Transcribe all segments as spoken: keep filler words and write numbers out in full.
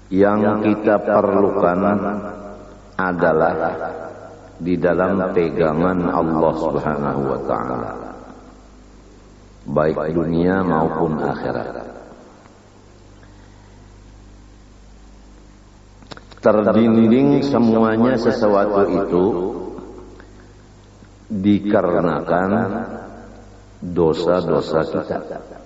Yang kita perlukan adalah di dalam pegangan Allah Subhanahu wa taala, baik dunia maupun akhirat. Terdinding semuanya sesuatu itu dikarenakan dosa-dosa kita.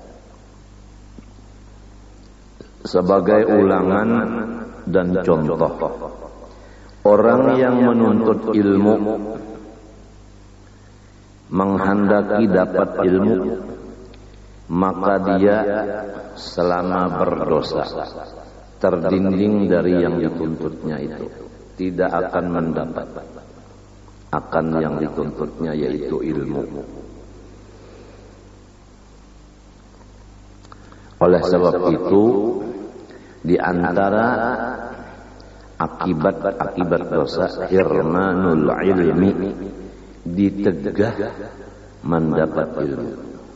Sebagai ulangan dan contoh, orang yang menuntut ilmu, menghendaki dapat ilmu, maka dia selama berdosa, terdinding dari yang dituntutnya itu, tidak akan mendapat akan yang dituntutnya, yaitu ilmu. Oleh sebab itu, di antara akibat-akibat dosa hirmanul ilmi, ditegah mendapat ilmu.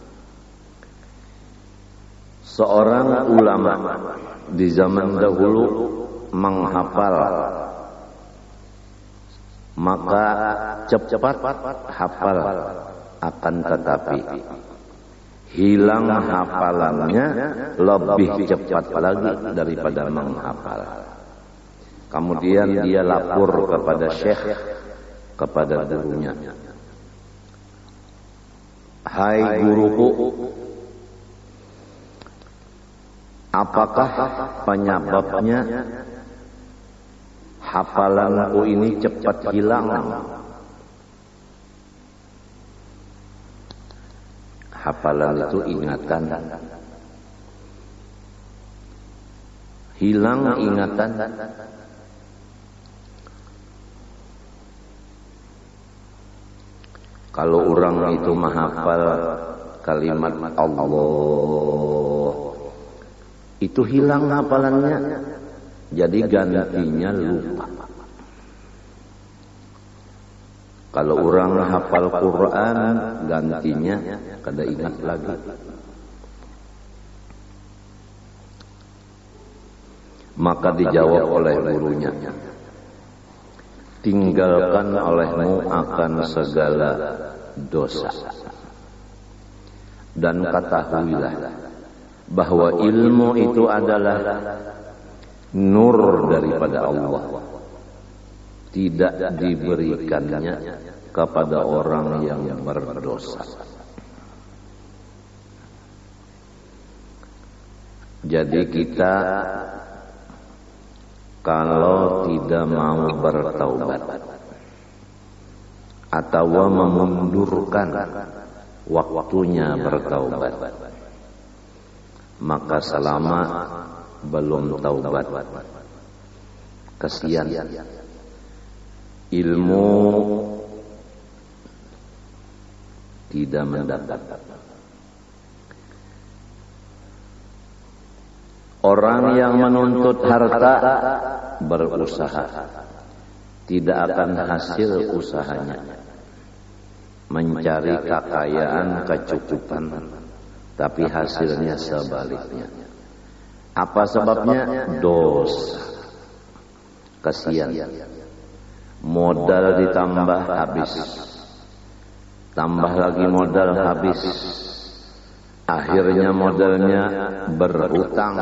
Seorang ulama di zaman dahulu menghafal, maka cepat hafal, akan tetapi hilang hafalannya lebih cepat lagi daripada menghafal. Kemudian dia lapor kepada syekh, kepada gurunya, "Hai guruku, apakah penyebabnya hafalanku ini cepat hilang?" Hafalan itu ingatan, hilang ingatan. Kalau orang itu menghafal kalimat Allah, itu hilang hafalannya, jadi gantinya lupa. Kalau orang hafal Quran, gantinya kada ingat lagi. Maka dijawab oleh gurunya, "Tinggalkan olehmu akan segala dosa, dan ketahuilah bahwa ilmu itu adalah nur daripada Allah, tidak diberikannya kepada orang yang berdosa." Jadi kita kalau tidak mau bertaubat atau memundurkan waktunya bertaubat, maka selama belum taubat, kasihan, ilmu tidak mendapat. Orang yang menuntut harta berusaha, tidak akan hasil usahanya, mencari kekayaan, kecukupan, tapi hasilnya sebaliknya. Apa sebabnya? Dosa. Kasihan, modal ditambah habis, tambah lagi modal habis, akhirnya modalnya berhutang,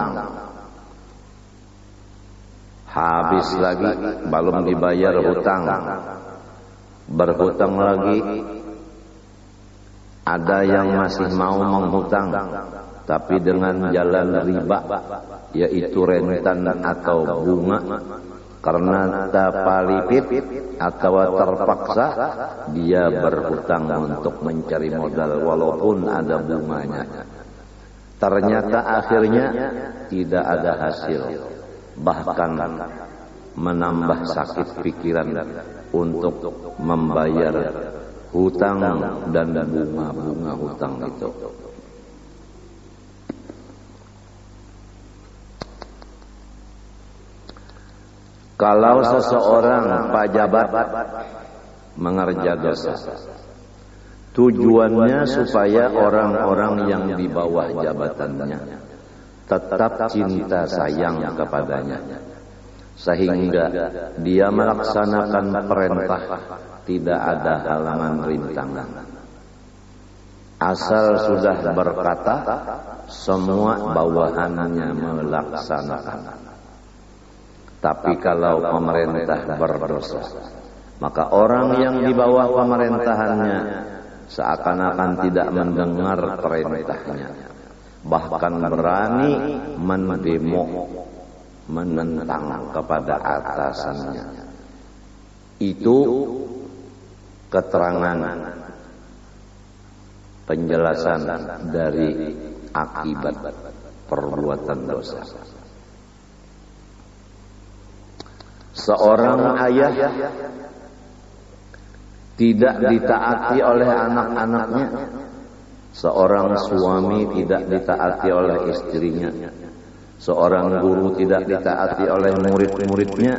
habis lagi, belum dibayar hutang, berhutang lagi. Ada yang masih mau menghutang, tapi dengan jalan riba, yaitu rentan atau bunga. Karena tapalipit atau terpaksa, dia berhutang untuk mencari modal walaupun ada bunganya. Ternyata akhirnya tidak ada hasil, bahkan menambah sakit pikiran untuk membayar hutang dan bunga-bunga hutang itu. Kalau seseorang pejabat mengerja dosa, tujuannya supaya orang-orang yang di bawah jabatannya tetap cinta sayang kepadanya, sehingga dia melaksanakan perintah tidak ada halangan rintangan. Asal sudah berkata, semua bawahannya melaksanakan. Tapi kalau pemerintah berdosa, maka orang yang di bawah pemerintahannya seakan-akan tidak mendengar perintahnya, bahkan berani mendemo, menentang kepada atasannya. Itu keterangan penjelasan dari akibat perbuatan dosa. Seorang ayah tidak ditaati oleh anak-anaknya, seorang suami tidak ditaati oleh istrinya, seorang guru tidak ditaati oleh murid-muridnya,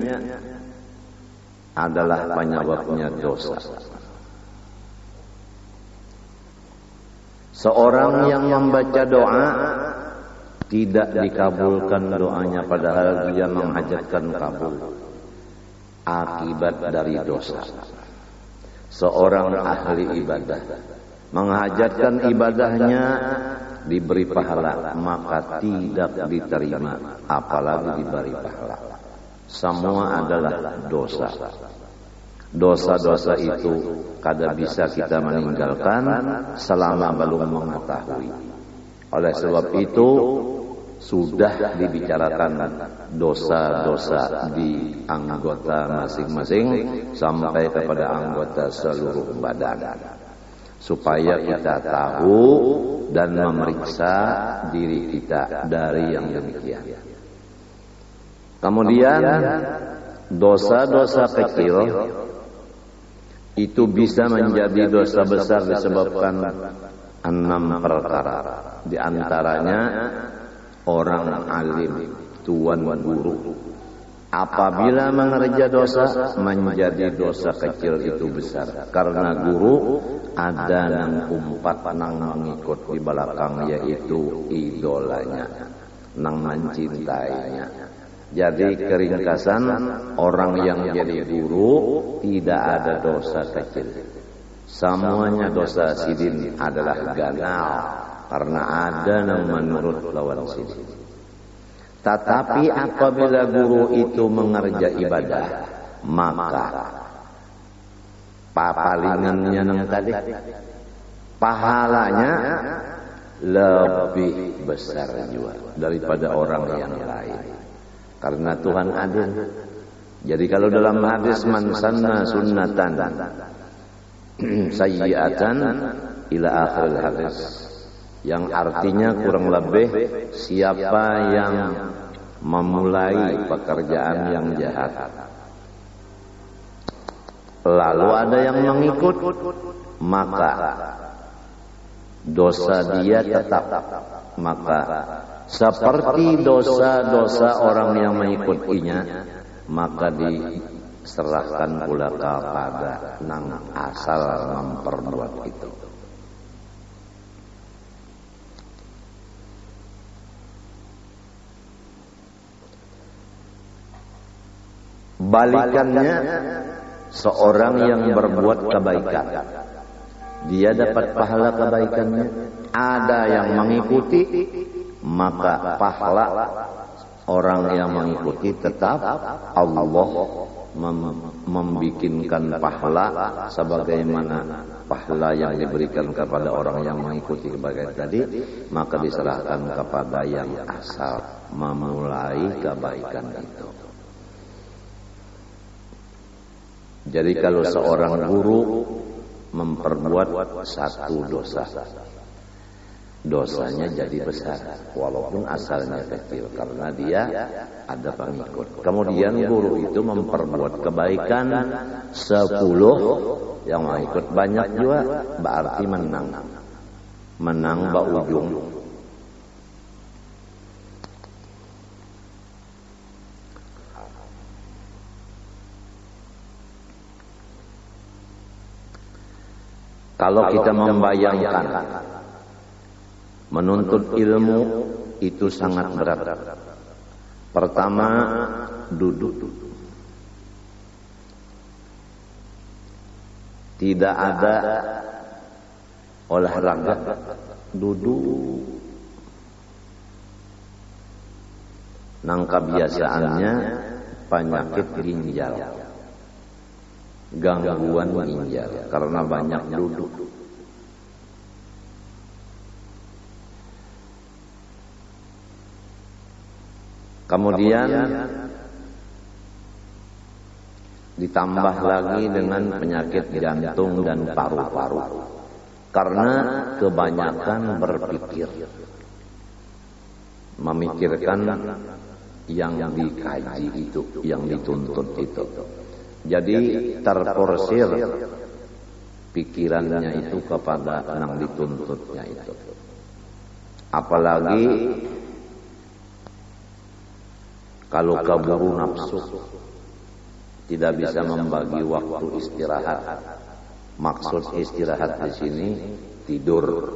adalah penyebabnya dosa. Seorang yang membaca doa tidak dikabulkan doanya padahal dia menghajatkan kabul, akibat dari dosa. Seorang ahli ibadah menghajatkan ibadahnya diberi pahala, maka tidak diterima apalagi diberi pahala. Semua adalah dosa. Dosa-dosa itu kada bisa kita meninggalkan selama belum mengetahui. Oleh sebab itu sudah dibicarakan dosa-dosa di anggota masing-masing sampai kepada anggota seluruh badan, supaya kita tahu dan memeriksa diri kita dari yang demikian. Kemudian dosa-dosa kecil itu bisa menjadi dosa besar disebabkan enam perkara. Di antaranya orang alim, tuan guru, apabila mengerja dosa menjadi dosa kecil itu besar, karena guru ada nang umpat nang mengikut di belakang, yaitu idolanya, nang mencintainya. Jadi keringkasan, orang yang jadi guru tidak ada dosa kecil. Semuanya dosa sidin adalah ganal, karena ada yang menurut lawan sidin. Tetapi apabila guru itu mengerja ibadah, maka papalingannya nang tadi, pahalanya lebih besar juga daripada orang yang lain. Karena Tuhan adil. Jadi kalau dalam hadis man sanna sunnatan sayyi'atan ila akhir hadis, yang artinya kurang lebih siapa yang memulai pekerjaan yang jahat lalu ada yang mengikut, maka dosa dia tetap, maka seperti dosa-dosa orang yang mengikutinya, maka diserahkan pula kepada nang asal memperbuat itu. Balikannya, seorang yang berbuat kebaikan, dia dapat pahala kebaikannya. Ada yang mengikuti, maka pahala orang yang mengikuti tetap Allah mem membikinkan pahala sebagaimana pahala yang diberikan kepada orang yang mengikuti kebaikan tadi, maka diserahkan kepada yang asal memulai kebaikan itu. Jadi kalau seorang guru memperbuat satu dosa, dosanya jadi besar walaupun asalnya kecil karena dia ada pengikut. Kemudian guru itu memperbuat kebaikan sepuluh, yang mengikut banyak juga, berarti menang menang ba ujung. Kalau kita membayangkan menuntut ilmu itu sangat berat. Pertama, duduk. Tidak ada olahraga, duduk. Nang kebiasaannya penyakit ginjal, gangguan ginjal karena banyak duduk. Kemudian ditambah lagi dengan penyakit jantung dan paru-paru karena kebanyakan berpikir, memikirkan yang dikaji itu, yang dituntut itu. Jadi terporsir pikirannya itu kepada yang dituntutnya itu. Apalagi kalau kaburu nafsu, tidak bisa membagi waktu istirahat. Maksud istirahat di sini tidur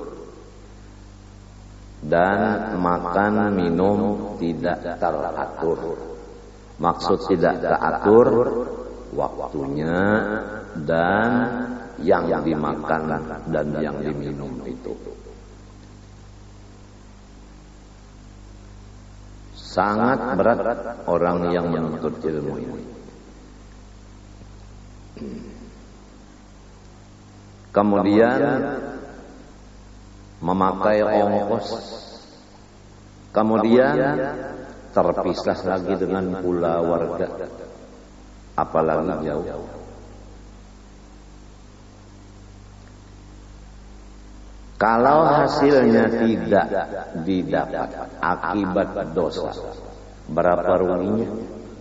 dan makan minum tidak teratur. Maksud tidak teratur waktunya dan yang dimakan dan yang diminum itu. Sangat berat orang yang menuntut ilmu ini. Kemudian memakai ongkos, kemudian terpisah lagi dengan pula warga, apalagi jauh. Kalau hasilnya tidak didapat akibat dosa, berapa ruginya?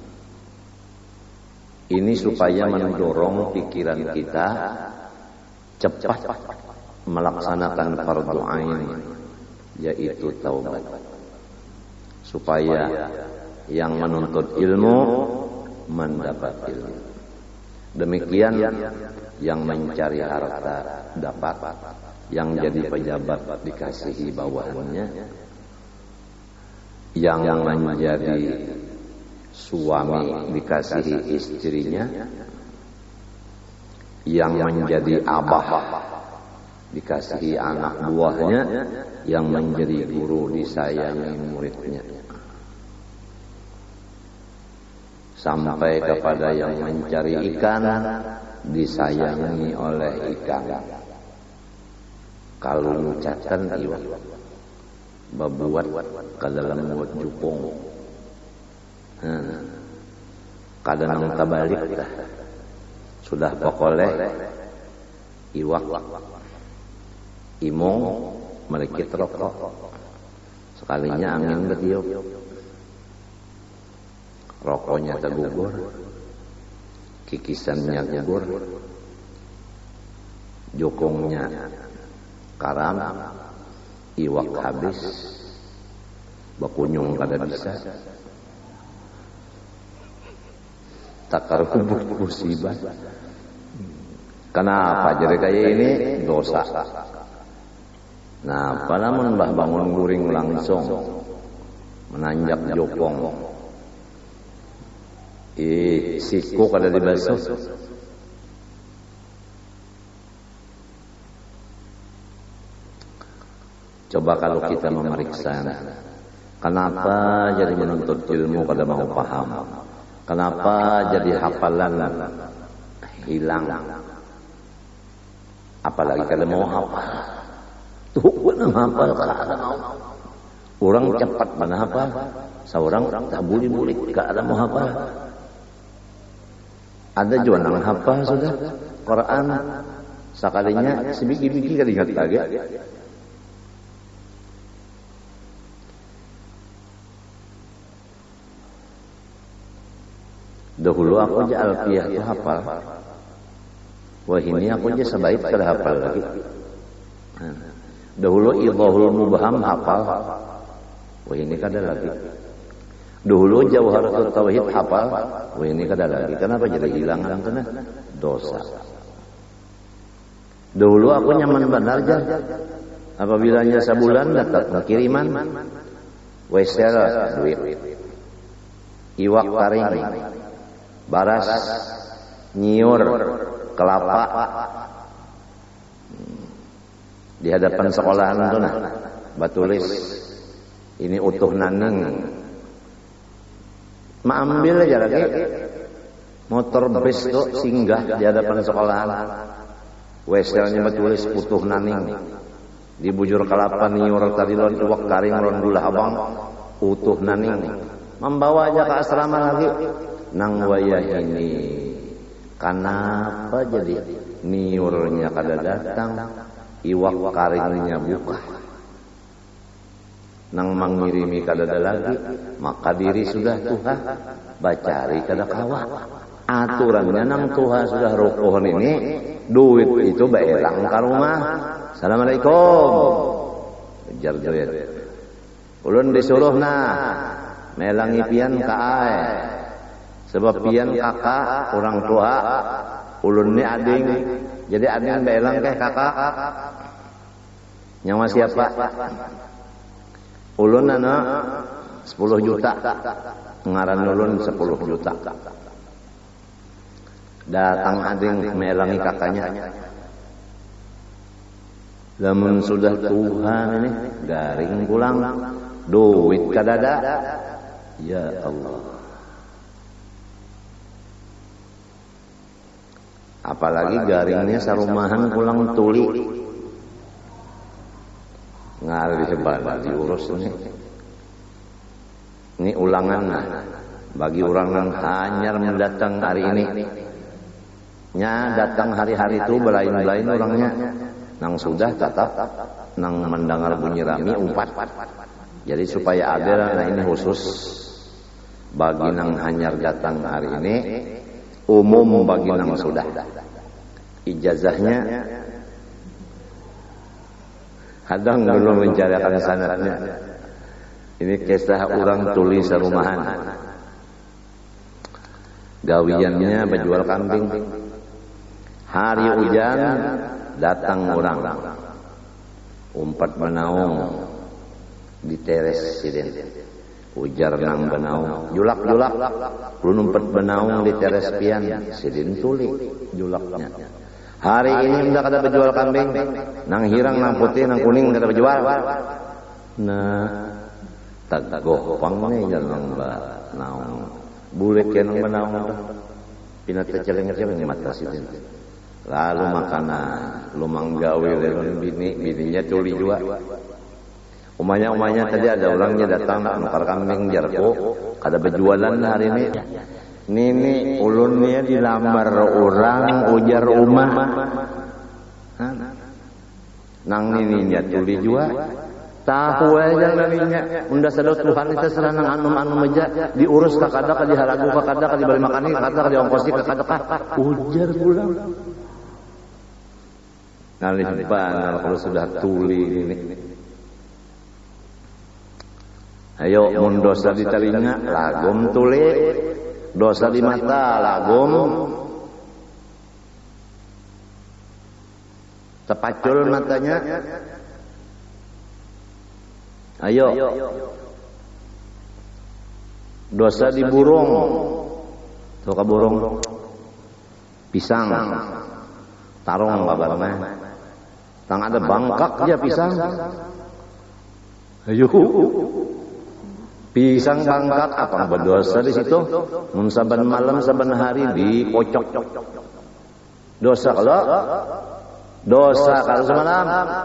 Ini supaya mendorong pikiran kita cepat melaksanakan fardu ain, yaitu taubat, supaya yang menuntut ilmu mendapat ilmu. Demikian yang mencari harta dapat, yang jadi pejabat dikasihi bawahannya, yang menjadi suami dikasihi istrinya, yang menjadi abah dikasihi anak buahnya, yang menjadi guru disayangi muridnya, sampai kepada yang mencari ikan disayangi oleh ikan. Kalau ngucapkan iwak babuat ke dalam buat jupung, hmm. kadang tabalik dah. Sudah pokoknya iwak imong melikit rokok, sekalinya angin bertiup, rokoknya tergugur, kikisannya gugur, jokongnya karam, iwak habis, bakunyung kada bisa, takar kubuk musibah. Kenapa jadi kayak ini? Dosa. Nah, palamun bah bangun guring langsung menanjak jokong, eh siku kada dibasuh. Coba kalau kita memeriksa, kenapa jadi menuntut ilmu kada mau paham? Kenapa jadi hafalan hilang? Apalagi kada mau hafal. Tuh benar hafal kada mau. Orang cepat mana hafal, seorang tak buli-buli kada mau hafal. Ada juga nang hafal sudah Quran sekalinya sebiji-biji kada ingat lagi. Dahulu aku aja Alfiyah itu hafal. Wah ini aku aja sebaik kada hafal lagi. Dahulu Idhahul Mubham hafal. Wah ini kada lagi. Dahulu Jawharatul Tauhid hafal. Wah ini kada lagi. Kenapa jadi hilang karena dosa. Dahulu aku nyaman benar aja. Apabila nya sebulan dapat kiriman, wesel duit. iwak taring, baras, nyiur, kelapa. Di hadapan sekolahan itu nah, batulis ini utuh naning. Ma ambil aja lagi motor bus tuh singgah di hadapan sekolahan. Weselnya batulis utuh naning. Di bujur kelapa niur tadi lon iwak taring lon dulah abang utuh naning. Membawa aja ke asrama lagi. Nang wayah ini. Kenapa jadi niurnya kada datang? Iwak karingnya buka. Nang mangirimi kada ada lagi, maka diri sudah tuha, bacari kada kawa. Aturannya nang tuha sudah rukuh ini, duit itu baelang ke rumah. Assalamualaikum. Ujar duit. Ulun disuruh nah, melangi pian ka ae. Sebab pian kakak, orang tua, ulun ni ading. Jadi ading baelang ke kakak. Nyawa siapa? Ulun ana sepuluh juta. Ngaran ulun sepuluh juta. Datang ading melangi kakaknya. Lamun sudah Tuhan ini garing pulang, duit kadada. Ya Allah. Apalagi garingnya sarumahan pulang tuli. Ngalih bala diurus ini. Ini ulangan nah, bagi orang yang hanyar mendatang hari ini. Nya datang hari-hari itu belain-belain orangnya. Nang sudah tetap nang mendengar bunyi rami umpat. Jadi supaya ada nah ini khusus bagi nang hanyar datang hari ini, umum bagi nang sudah. Ijazahnya kadang belum mencarikan sanadnya. Ini kisah orang tulis rumahan. Gawiannya berjual kambing. Hari hujan datang orang. Umpat benaung di teres sidin. Ujar nang benaung, julak-julak. Lu umpat benaung di teres pian, sidin tuli julaknya. Hari ini udah kada berjual kambing, nang hirang, nang putih, nang kuning kada berjual. Nah, tagoh pangnya jalan naung. Bule kenang benaung dah. Pina teceleng-celeng mata sidin. Lalu makanan, lumang gawe lelon bini, bininya tuli juga. Umanya-umanya tadi ada orangnya datang nak nukar kambing jarko, kada berjualan hari ini. Nini ulunnya dilamar orang ujar rumah. Nang nininya tuli juga. Tahu aja nininya. Unda sadar Tuhan itu serah nang anum-anum aja. Diurus kakada ka diharagu kakada ka dibali makani kakada ka diongkosi kakada ka. Ujar pulang. Nalih banal kalau sudah tuli ini. Ayo mun dosa di telinga lagom tuli. Dosa di mata lagom tepacul matanya. Ayo dosa di burung. Tuh ka burung pisang tarong kabarnya. Tang ada bangkak aja pisang. Ayo pisang bangkak apa berdosa di situ? Mun saban malam saban hari dikocok. Dosa kalau dosa kalau semalam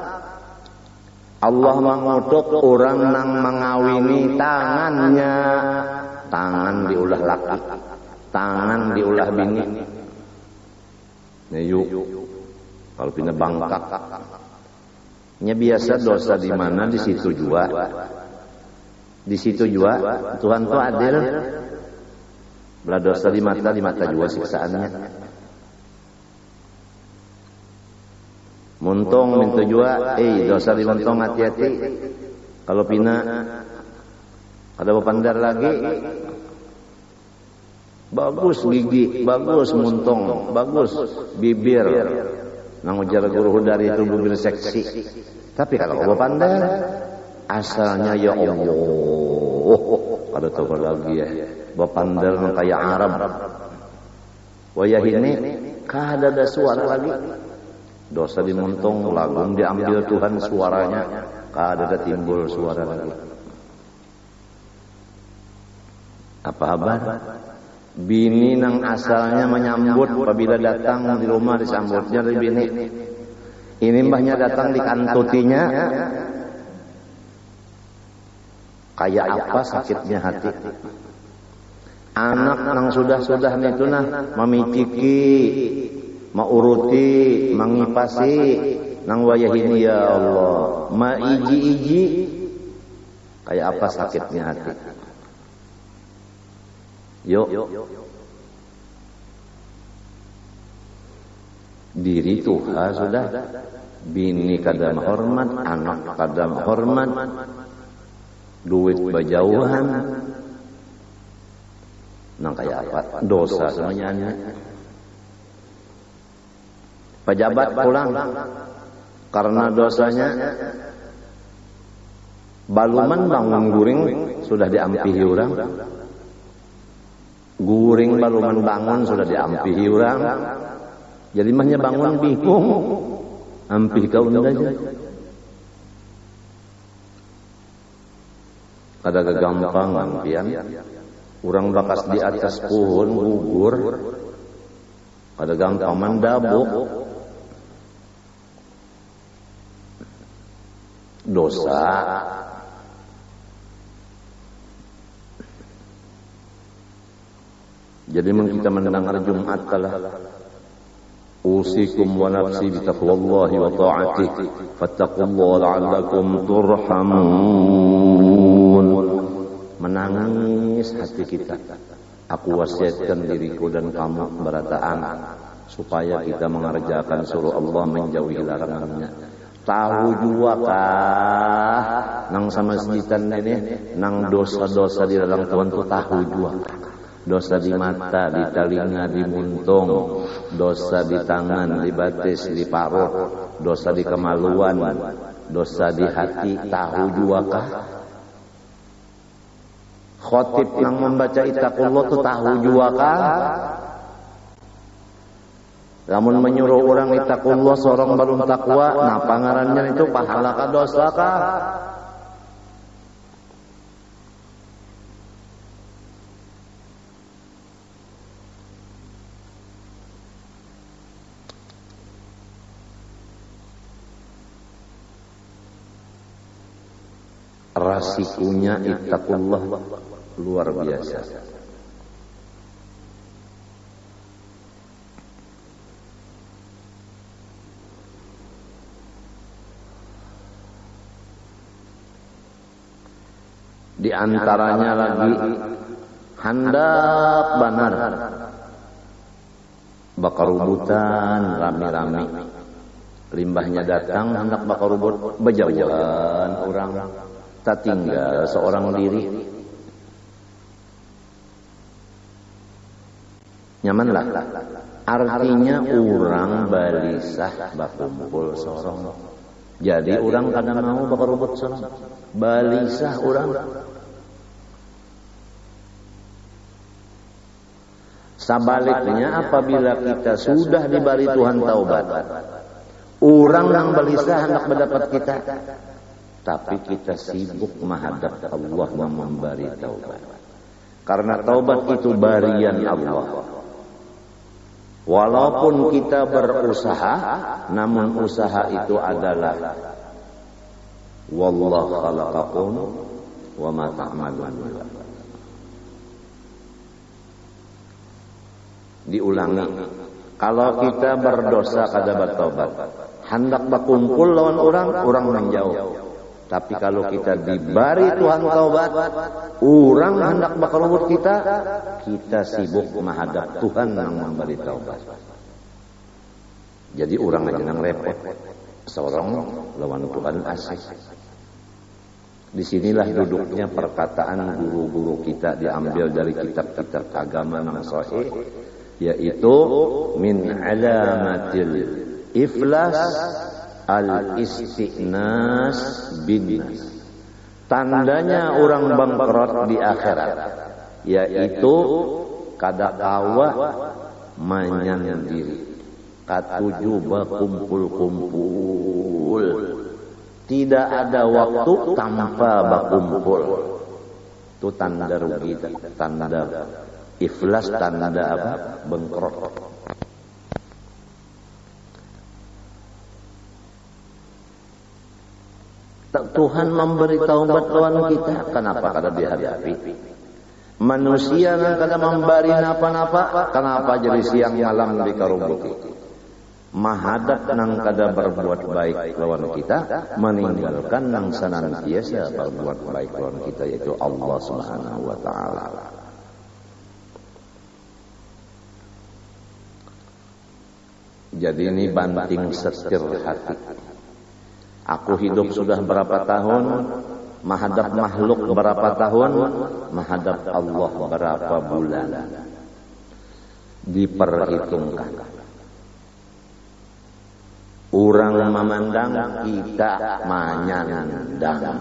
Allah mengutuk orang nang mengawini tangannya. Tangan diulah laki, tangan diulah bini. Nah yuk, kalau pindah bangkak, nya biasa dosa di mana di situ juga. Di situ juga Tuhan tuh adil. Belah dosa di mata, di mata juga siksaannya. Muntong minta juga, eh dosa di muntong hati-hati. Kalau pina ada bapandar lagi, bagus gigi, bagus muntong, bagus bibir. Nang ujar guru dari itu bibir seksi. Tapi kalau bapandar asalnya ya Allah, ada tahu lagi ya. bapandel kayak Arab. Wayah ini kada ada suara lagi. Dosa dimuntung, lagum diambil Tuhan suaranya, kada ada timbul suara lagi. Apa kabar? Bini nang asalnya menyambut apabila datang di rumah disambutnya dari bini. Ini mbahnya datang dikantutinya. Kayak apa sakitnya hati. Anak nang sudah-sudah itu nah memiciki, mauruti, mangipasi nang wayah ini ya Allah, maiji-iji. Kayak apa sakitnya hati. Yuk. Diri Tuhan sudah, bini kadang hormat, anak kadang hormat, duit bajauhan, nang kayak apa? Dosa semuanya. Pejabat pulang karena dosanya, baluman bangun guring sudah diampihi orang, guring baluman bangun sudah diampihi orang. Jadi mahnya bangun bingung, ampih kau aja. Ada kegampang ampian, orang bakas di atas pohon gugur, ada gampang mandabuk, dosa. Jadi kita mendengar Jumat kalah. Usikum wa nafsi bitaqwallahi wa ta'atih fattaqullaha la'allakum turhamun. Menangis hati kita. Aku wasiatkan diriku dan kamu berataan supaya kita mengerjakan suruh Allah, menjauhi larangannya. Tahu juga kah nang sama sejitan ini nang dosa-dosa di dalam Tuhan itu tahu juga. Dosa di mata, di telinga, di muntung, dosa di tangan, di batis, di parut, dosa di kemaluan, dosa di hati, tahu juga kah? Khotib yang membaca ittaqullah itu tahu juga kah? Namun menyuruh orang ittaqullah seorang belum takwa, nah pangarannya itu pahala kah dosa kah? Rasikunya ittaqullah luar biasa. Di antaranya lagi handap banar, bakar rubutan rame-rame. Limbahnya datang hendak bakar rubut, bejauhan orang. Tak tinggal seorang diri. Nyamanlah. Artinya orang balisah bakumpul sorong. Jadi orang kadang mau bakar rubut sorong. Balisah orang. Sebaliknya apabila kita sudah diberi Tuhan taubat, orang yang balisah hendak mendapat kita, tapi kita sibuk menghadap Allah yang memberi taubat. Karena taubat itu barian Allah. Walaupun kita berusaha, namun usaha itu adalah wallahu khalaqakum wa ma ta'malun. Diulangi. Kalau kita berdosa kada bertaubat, hendak berkumpul lawan orang, orang menjauh. Tapi kalau kita diberi Tuhan taubat, orang hendak bakal lembut kita, kita sibuk menghadap Tuhan yang memberi taubat. Jadi orang aja yang repot, seorang lawan Tuhan asik. Disinilah duduknya perkataan guru-guru kita diambil dari kitab-kitab agama yang sahih, yaitu min alamatil iflas al-istiqnas bin nas. Tandanya orang bangkrut di akhirat yaitu kada kawa manyandiri, katuju bakumpul-kumpul. Tidak ada waktu tanpa bakumpul. Itu tanda rugi, tanda iflas, tanda apa? Bengkrok. Tuhan memberi taubat lawan kita, kenapa kada dihadapi? Manusia yang kada memberi napa-napa, kenapa jadi siang malam dikarumbuki? Mahadap nang kada berbuat baik lawan kita, meninggalkan nang senantiasa berbuat baik lawan kita, yaitu Allah Subhanahu wa taala. Jadi ini banting setir hati. Aku hidup sudah berapa tahun, menghadap makhluk berapa tahun, menghadap Allah berapa bulan. Diperhitungkan. Orang memandang, kita manyandang.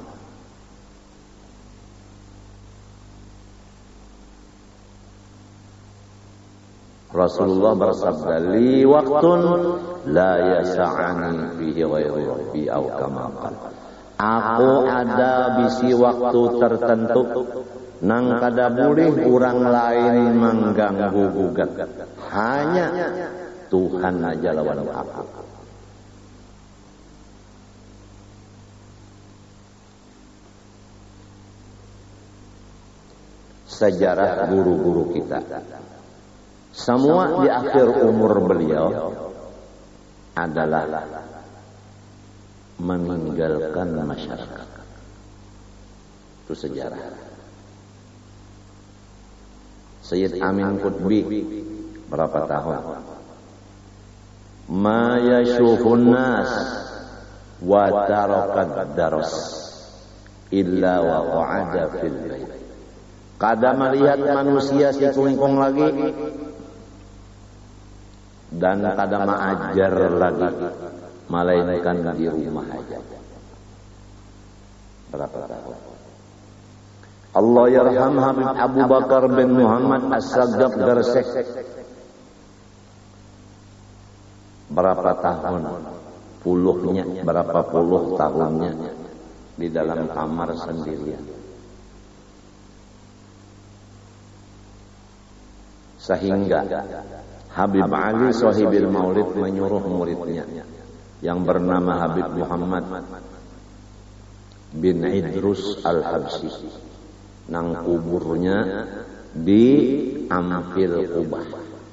Rasulullah bersabda, li waktun la yasa'ani fihi ghairu rabbi au kama qala. Aku ada bisi waktu tertentu nang kada boleh orang lain mengganggu gugat. Hanya Tuhan aja lawan aku. Sejarah guru-guru kita, semua di akhir umur beliau adalah meninggalkan masyarakat. Itu sejarah. Sayyid Amin Qutbi berapa tahun? Ma yashufun nas wa tarakad daras illa wa qa'ada fil bait. Kada melihat manusia si kungkung lagi dan kada mengajar lagi, melainkan di rumah aja. Berapa tahun? Allah yarham Habib Abu Bakar bin Muhammad As-Sagaf Garsek. Berapa tahun? Puluhnya, berapa puluh tahunnya di dalam kamar sendirian. Sehingga Habib Ali Sahibil Maulid menyuruh muridnya yang bernama Habib Muhammad bin Idrus Al-Habsyi, nang kuburnya di Ampil Ubah.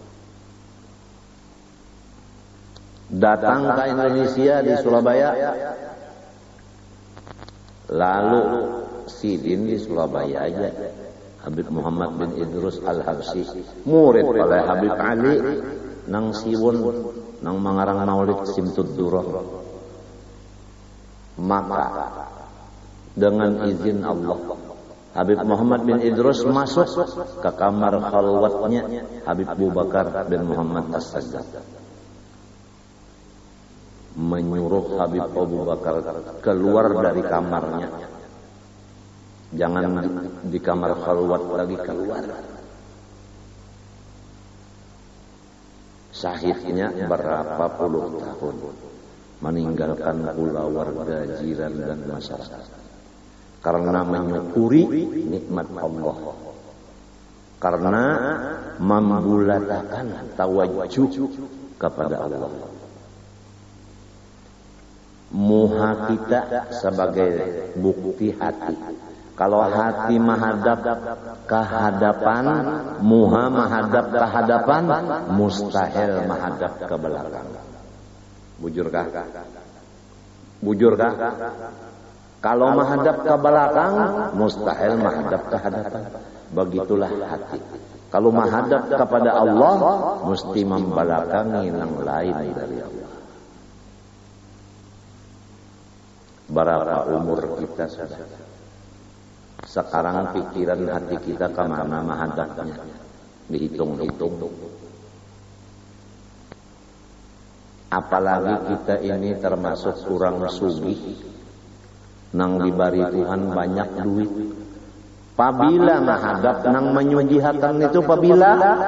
Datang ke Indonesia di Surabaya, lalu sidin di Surabaya aja. Habib Muhammad bin Idrus Al-Habsyi, murid oleh Habib Ali, nang siwon, nang mengarang maulid Simtud Durrah. Maka dengan izin Allah, Habib Muhammad bin Idrus masuk ke kamar khalwatnya Habib Abu Bakar bin Muhammad As-Sagaf, menyuruh Habib Abu Bakar keluar dari kamarnya. Jangan di, di kamar khalwat lagi, keluar. Syahidnya berapa puluh tahun, meninggalkan pula warga jiran dan masyarakat, karena menyukuri nikmat Allah, karena membulatakan tawajuh kepada Allah. Muha kita sebagai bukti hati. Kalau hati menghadap ke hadapan, muha menghadap ke hadapan, mustahil menghadap ke belakang. Bujurkah? Bujurkah? Kalau menghadap ke belakang, mustahil menghadap ke hadapan. Begitulah hati. Kalau menghadap kepada Allah, mesti membelakangi yang lain dari Allah. Berapa umur kita sudah? Sekarang pikiran hati kita kemana menghadapnya, dihitung-hitung. Apalagi kita ini termasuk kurang sugih, nang dibari Tuhan banyak duit, Pabila mahadap nang menyujihakan itu pabila,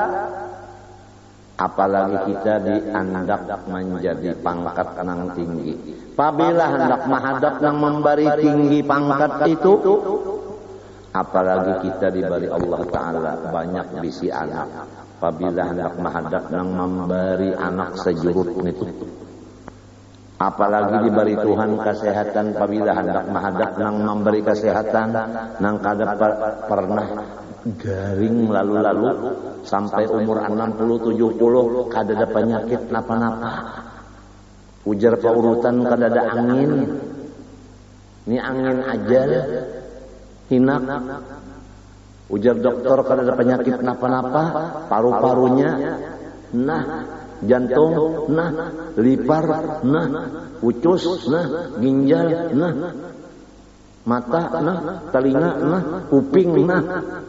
apalagi kita diandak menjadi pangkat nang tinggi. Pabila hendak mahadap nang memberi tinggi pangkat itu, apalagi kita diberi Allah Ta'ala banyak bisi anak. Pabila hendak mahadap nang memberi anak sejurut itu, apalagi diberi Tuhan kesehatan. Pabila hendak mahadap nang memberi kesehatan, nang kada pernah garing lalu-lalu sampai umur enam puluh tujuh puluh kada ada penyakit napa-napa. Ujar paurutan kada ada angin. Ini angin ajal hinak. Ujar dokter kada ada penyakit napa-napa, paru-parunya nah, jantung nah, lipar nah, ucus nah, ginjal nah, mata nah, telinga nah, kuping nah,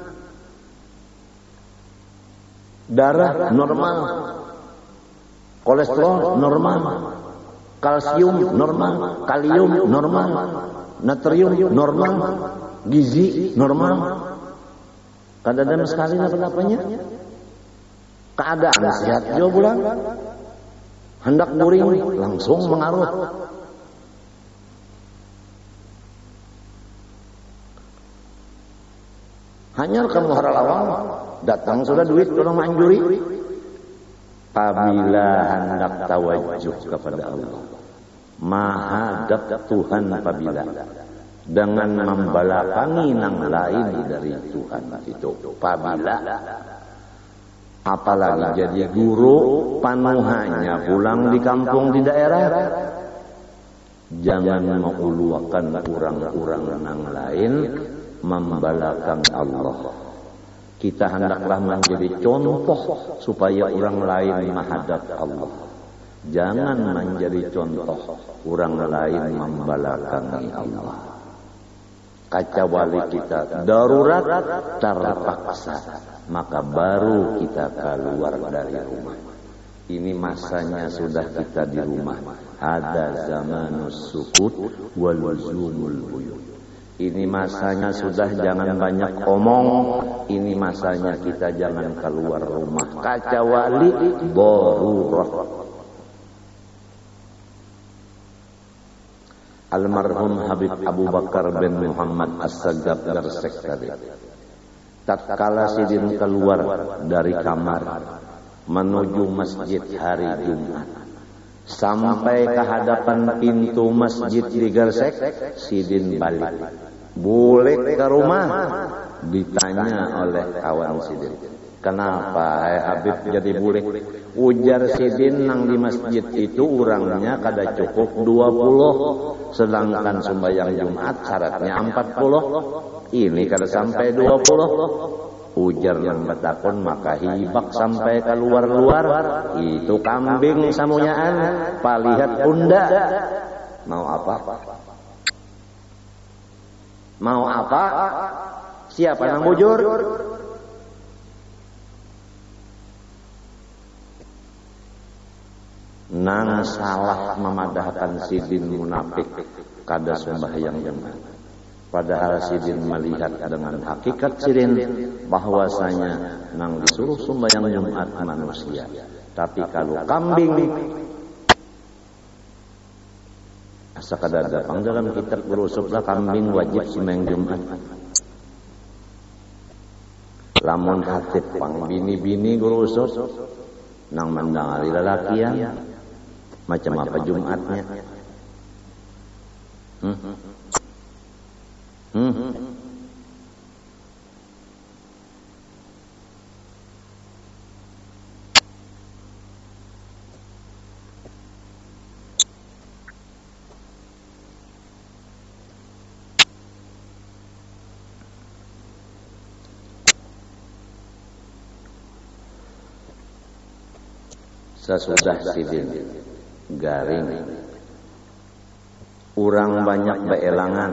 darah normal, kolesterol normal, kalsium normal, kalium normal, natrium normal, gizi normal. Kada ada sekali apa-apanya. Keadaan sehat juga bulan. Hendak guring langsung mengarut. Hanya kamu haralawang datang sudah duit tolong manjuri. Apabila hendak tawajuh kepada Allah, mahadap Tuhan apabila dengan membelakangi nang lain dari Tuhan itu. Apabila apalagi jadi guru panuhannya pulang di kampung di daerah, jangan menguluakan orang-orang nang lain membelakan Allah. Kita hendaklah menjadi contoh supaya orang lain menghadap Allah. Jangan menjadi contoh orang lain membelakangi Allah. Kecuali kita darurat terpaksa, maka baru kita keluar dari rumah. Ini masanya sudah kita di rumah. Ada zamanus sukut wal luzumul buyut. Ini masanya sudah jangan banyak omong. Ini masanya kita jangan keluar rumah. Kecuali darurah. Almarhum Habib Abu Bakar bin Muhammad As-Sagab Garsek tadi, tatkala sidin keluar dari kamar menuju masjid hari Jumat, sampai ke hadapan pintu masjid di Garsek, sidin balik. Boleh ke rumah? Ditanya oleh kawan sidin. Kenapa hai Habib jadi boleh? Ujar sidin nang di masjid itu orangnya kada cukup dua puluh, sedangkan sembahyang Jumat syaratnya empat puluh. Ini kada sampai dua puluh. Ujar yang betakon maka hibak sampai keluar-luar. Itu kambing samunyaan, palihat unda. Mau apa? Mau apa? Siapa nang bujur? Nang salah memadahkan sidin munafik kada sembahyang Jumat. Padahal sidin melihat dengan hakikat sidin bahwasanya nang disuruh sembahyang Jumat manusia. Tapi kalau kambing, asa kada datang dalam kitab berusuplah kambing wajib sembahyang Jumat. Lamun hatib pang bini-bini gurusup nang mandang ari lalakian macam apa Jumatnya? Hmm? Hmm? Sesudah sidin garing, urang banyak beelangan,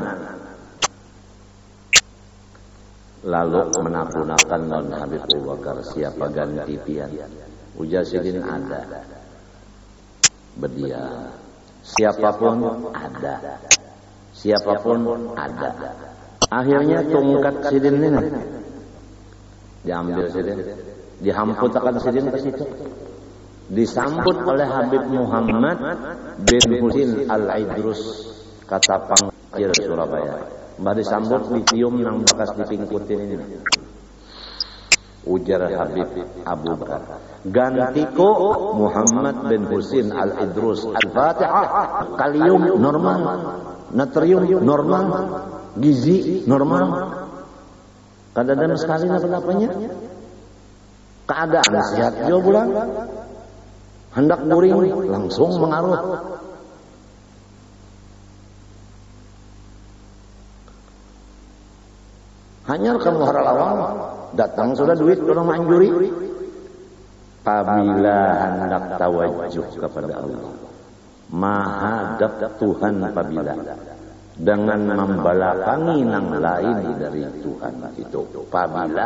lalu menapunakan non Habib Abu Bakar siapa ganti pian. Ujar sidin ada, berdia. Siapapun ada, siapapun ada. Akhirnya tongkat sidin ini diambil sidin, dihamputakan sidin ke situ. Disambut oleh Habib Muhammad bin Husin Al-Idrus, kata pangkir Surabaya. Mbah disambut dicium nang bekas dipingkutin ini. Ujar Habib Abu Bakar, gantiko Muhammad bin Husin Al-Idrus, Al-Fatihah, kalium normal, natrium normal, gizi normal. Kadang-kadang sekali apa-apanya. Keadaan sehat jauh bulan. Hendak guring langsung mengarut. Hanya kamu haral awal datang sudah duit orang manjuri. Apabila hendak tawajuh kepada Allah, mahadap Tuhan apabila dengan membelakangi nang lain dari Tuhan itu. Apabila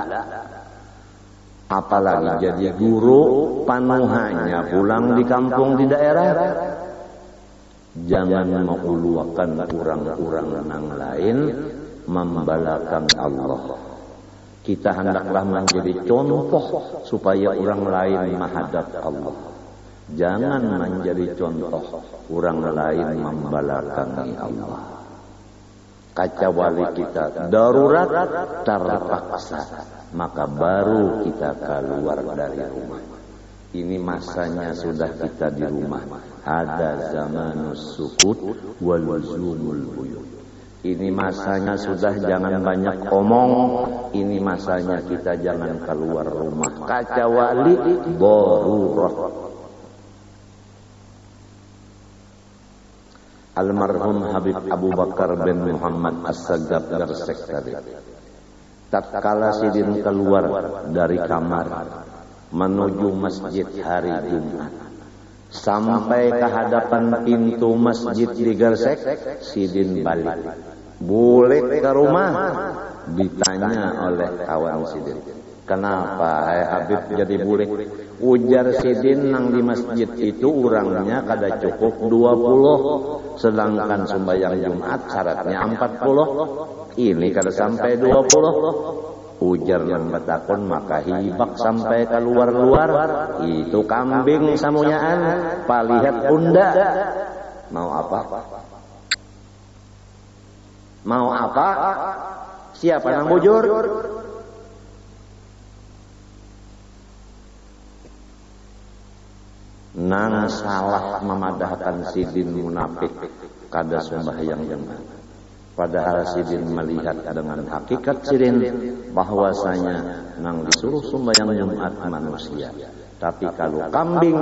apalagi jadi guru panuhannya pulang di kampung di daerah, jangan menguluakan orang-orang nang lain membalakan Allah. Kita hendaklah menjadi contoh supaya orang lain menghadap Allah. Jangan menjadi contoh orang lain membalakangi Allah. Kecuali kita darurat terpaksa, maka baru kita keluar dari rumah. Ini masanya sudah kita di rumah. Ada zamanus sukut wal luzumul buyut. Ini masanya sudah jangan banyak omong. Ini masanya kita jangan keluar rumah. Kecuali darurat. Almarhum Habib Abu Bakar bin Muhammad As-Sagab Gersek tadi, tatkala sidin keluar dari kamar menuju masjid hari Jumat, sampai ke hadapan pintu masjid di Gersek, sidin balik. Boleh ke rumah? Ditanya oleh kawan sidin. Kenapa hai Habib jadi boleh? Ujar sidin nang di masjid itu orangnya kada cukup dua puluh, sedangkan sembahyang Jumat syaratnya empat puluh. Ini kada sampai dua puluh. Ujar yang betakon, maka hibak sampai keluar-luar. Itu kambing samunyaan, palihat unda. Mau apa? Mau apa? Siapa yang bujur? Nang salah memadahkan sidin munafik kada sembahyang Jumat. Padahal sidin melihat dengan hakikat sidin bahwasanya nang disuruh sembahyang Jumat manusia. Tapi kalau kambing,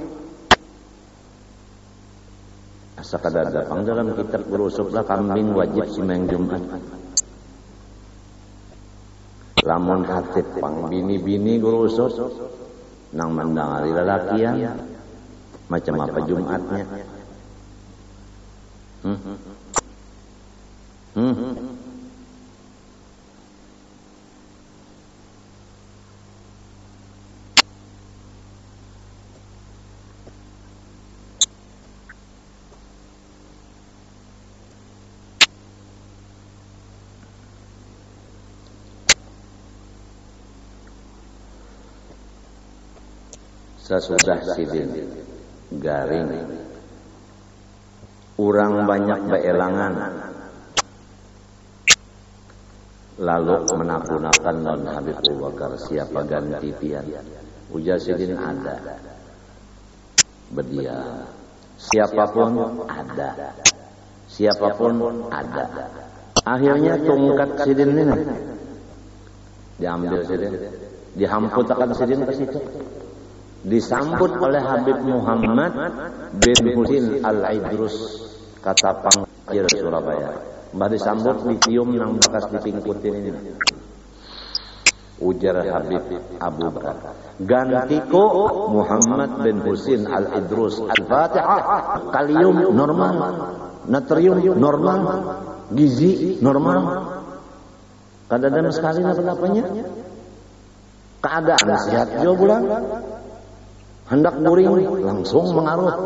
asa kada datang dalam kitab berusuplah kambing wajib sembahyang Jumat. Lamun hatib pang bini-bini gurusup nang mandangari lalakian macam apa Jumatnya? Hmm? Hmm? Sesudah sidin garing, urang banyak beelangan, lalu menakunakan non Habib Abu Bakar, siapa ganti pian? Ujar sidin ada, berdia. Siapapun ada, siapapun ada. Akhirnya tongkat sidin ini diambil sidin, dihamputakan sidin ke situ. Disambut oleh Habib Muhammad bin Husin Al-Idrus, kata pangkir Surabaya. Mbah disambut dicium nang bekas dipingkutin ini. Ujar Habib Abu Bakar, gantiko Muhammad bin Husin Al-Idrus, Al-Fatihah, kalium normal, natrium normal, gizi normal. Kadang-kadang sekali apa-apanya. Keadaan sehat jauh bulan. Hendak guring langsung mengarut.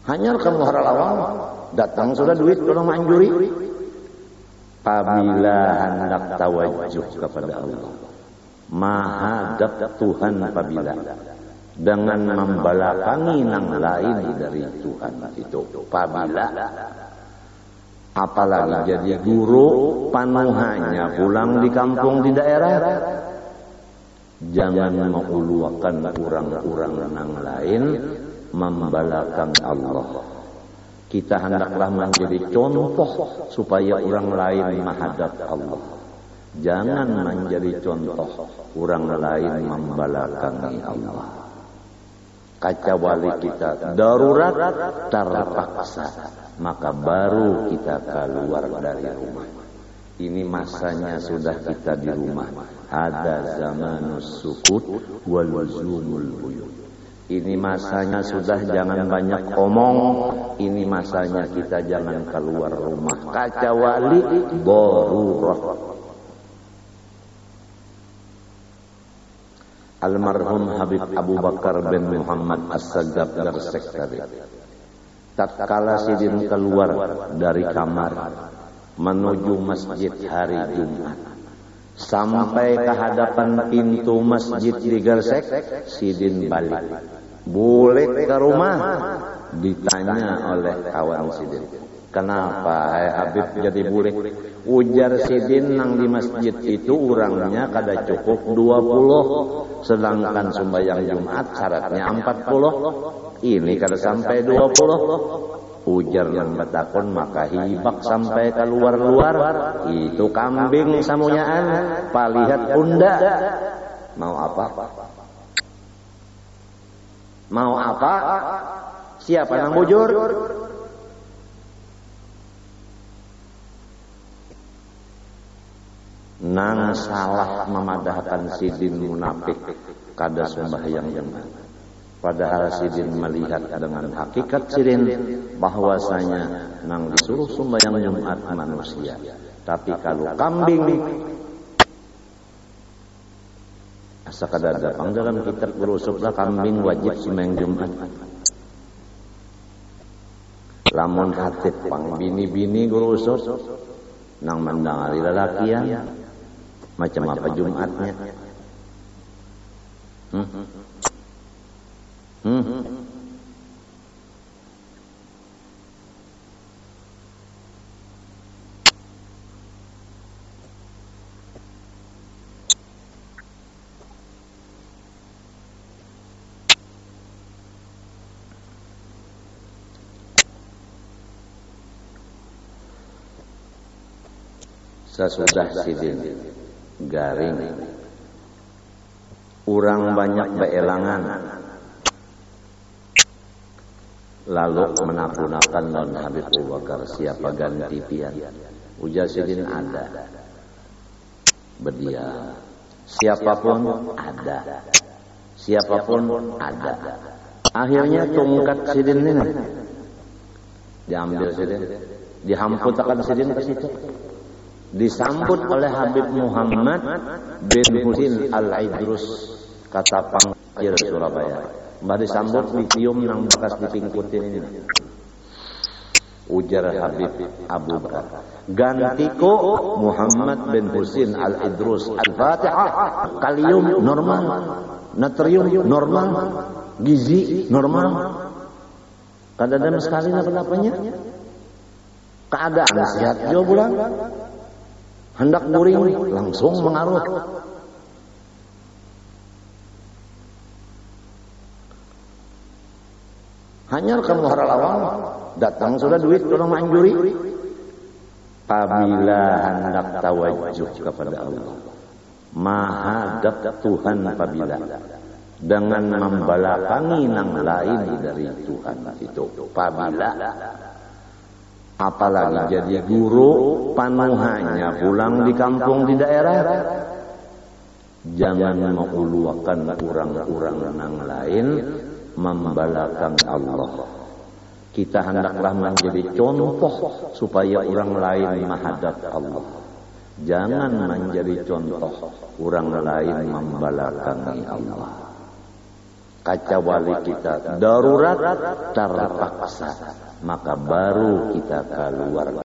Hanya kamu haralawang datang sudah duit tolong manjuri. Apabila hendak tawajuh kepada Allah, mahadap Tuhan apabila dengan membelakangi nang lain dari Tuhan itu. Apabila apalagi jadi guru panuhannya pulang di kampung di daerah, jangan menguluakan orang-orang nang lain membelakangi Allah. Kita hendaklah menjadi contoh supaya orang lain menghadap Allah. Jangan menjadi contoh orang lain membelakangi Allah. Kecuali kita darurat terpaksa, maka baru kita keluar dari rumah. Ini masanya sudah kita di rumah. Ada zamanus sukut wal luzumul buyut. Ini masanya sudah jangan banyak omong. Ini masanya kita jangan keluar rumah. Kecuali darurah. Almarhum Habib Abu Bakar bin Muhammad As-Sagab Gersek tadi. Tatkala sidin keluar dari kamar menuju masjid hari Jumat, sampai ke hadapan pintu masjid di Gersek, sidin balik. Boleh ke rumah, ditanya oleh kawan sidin, kenapa hai Habib jadi boleh? Ujar sidin nang di masjid itu orangnya kada cukup dua puluh, sedangkan sembahyang Jumat syaratnya empat puluh. Ini kada sampai dua puluh. Ujar yang betakon maka hibak sampai keluar-luar. Itu kambing samunyaan, palihat unda. Mau apa? Mau apa? Siapa yang bujur? Nang salah memadahkan sidin munafik kada sembahyang Jumat. Padahal sidin melihat dengan hakikat sidin bahwasanya nang disuruh sembahyang Jumat manusia. Tapi kalau kambing asa kada datang dalam kitab berusuplah kambing wajib sembahyang Jumat. Lamun hatib pang bini-bini gurusup nang mandang ali lalakian macam apa Jumatnya? Hmm? Hmm? Sesudah sidin garing, urang banyak beelangan, lalu menapunakan non Habib Abu Bakar siapa ganti pian. Ujar sidin ada, berdia siapapun ada, siapapun ada. Akhirnya tongkat sidin ini diambil sidin, dihamputakan sidin ke situ. Disambut oleh Habib Muhammad bin Husin Al-Idrus kata Pangkir Surabaya. Mbah disambut dicium nang bekas dipingkutin ini. Ujar Habib Abu Bakar, gantiku Muhammad bin Husin Al-Idrus Al-Fatihah. Kalium normal, natrium normal, gizi normal. Kadang-kadang sekali apa-apanya. Keadaan sehat juga bulan. Hendak guring langsung mengaruh. Hanya kamu haralawang datang sudah duit tolong manjuri. Apabila hendak tawajuh kepada Allah, mahadap Tuhan apabila dengan membelakangi nang lain dari Tuhan itu. Apabila apalagi jadi guru panuhannya pulang di kampung di daerah, jangan menguluakan orang-orang nang lain membelakangi Allah. Kita hendaklah menjadi contoh supaya orang lain menghadap Allah. Jangan menjadi contoh orang lain membelakangi Allah. kecuali kita darurat terpaksa, maka baru kita keluar.